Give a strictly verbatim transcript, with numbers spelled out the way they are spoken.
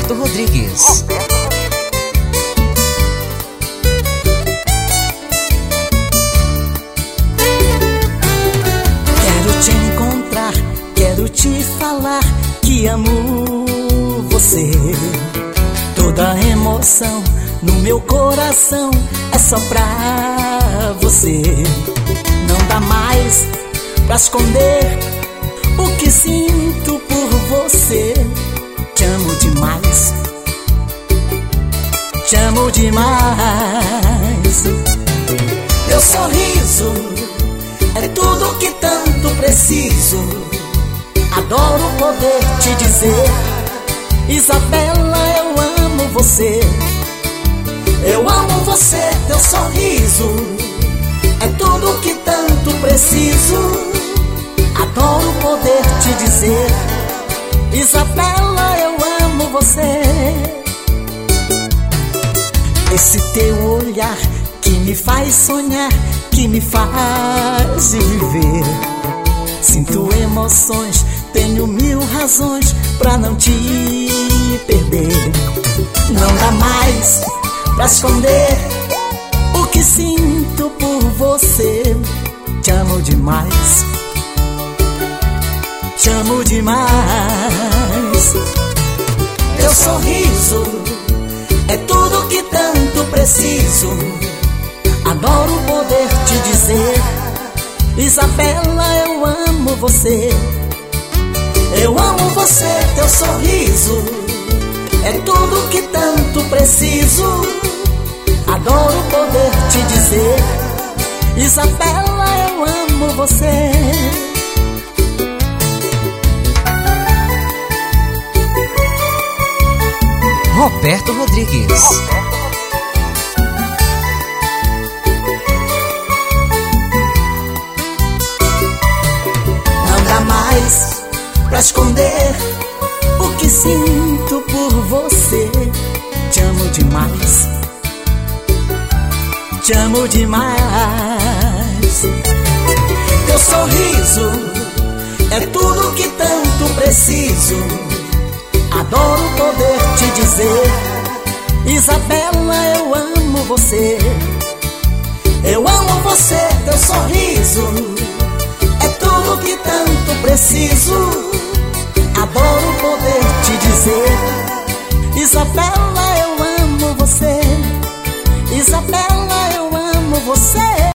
Roberto Rodrigues. Quero te encontrar, quero te falar que amo você. Toda emoção no meu coração é só pra você. Não dá mais pra esconder o que sinto por você. Te amo demais, te amo demais. Teu sorriso é tudo que tanto preciso. Adoro poder te dizer, Isabela, eu amo você. Eu amo você, teu sorriso é tudo que tanto preciso. Adoro poder te dizer, Isabela, eu amo você. Esse teu olhar que me faz sonhar, que me faz viver. Sinto emoções, tenho mil razões pra não te perder. Não dá mais pra esconder o que sinto por você. Te amo demais, te amo demais. Teu sorriso é tudo que tanto preciso. Adoro poder te dizer, Isabela, eu amo você. Eu amo você, teu sorriso é tudo que tanto preciso. Adoro poder te dizer, Isabela, eu amo você. Roberto Rodrigues. Não dá mais pra esconder o que sinto por você. Te amo demais, te amo demais. Teu sorriso é tudo que tanto preciso. Adoro poder te dizer, Isabela, eu amo você. Eu amo você, teu sorriso é tudo que tanto preciso. Adoro poder te dizer, Isabela, eu amo você. Isabela, eu amo você.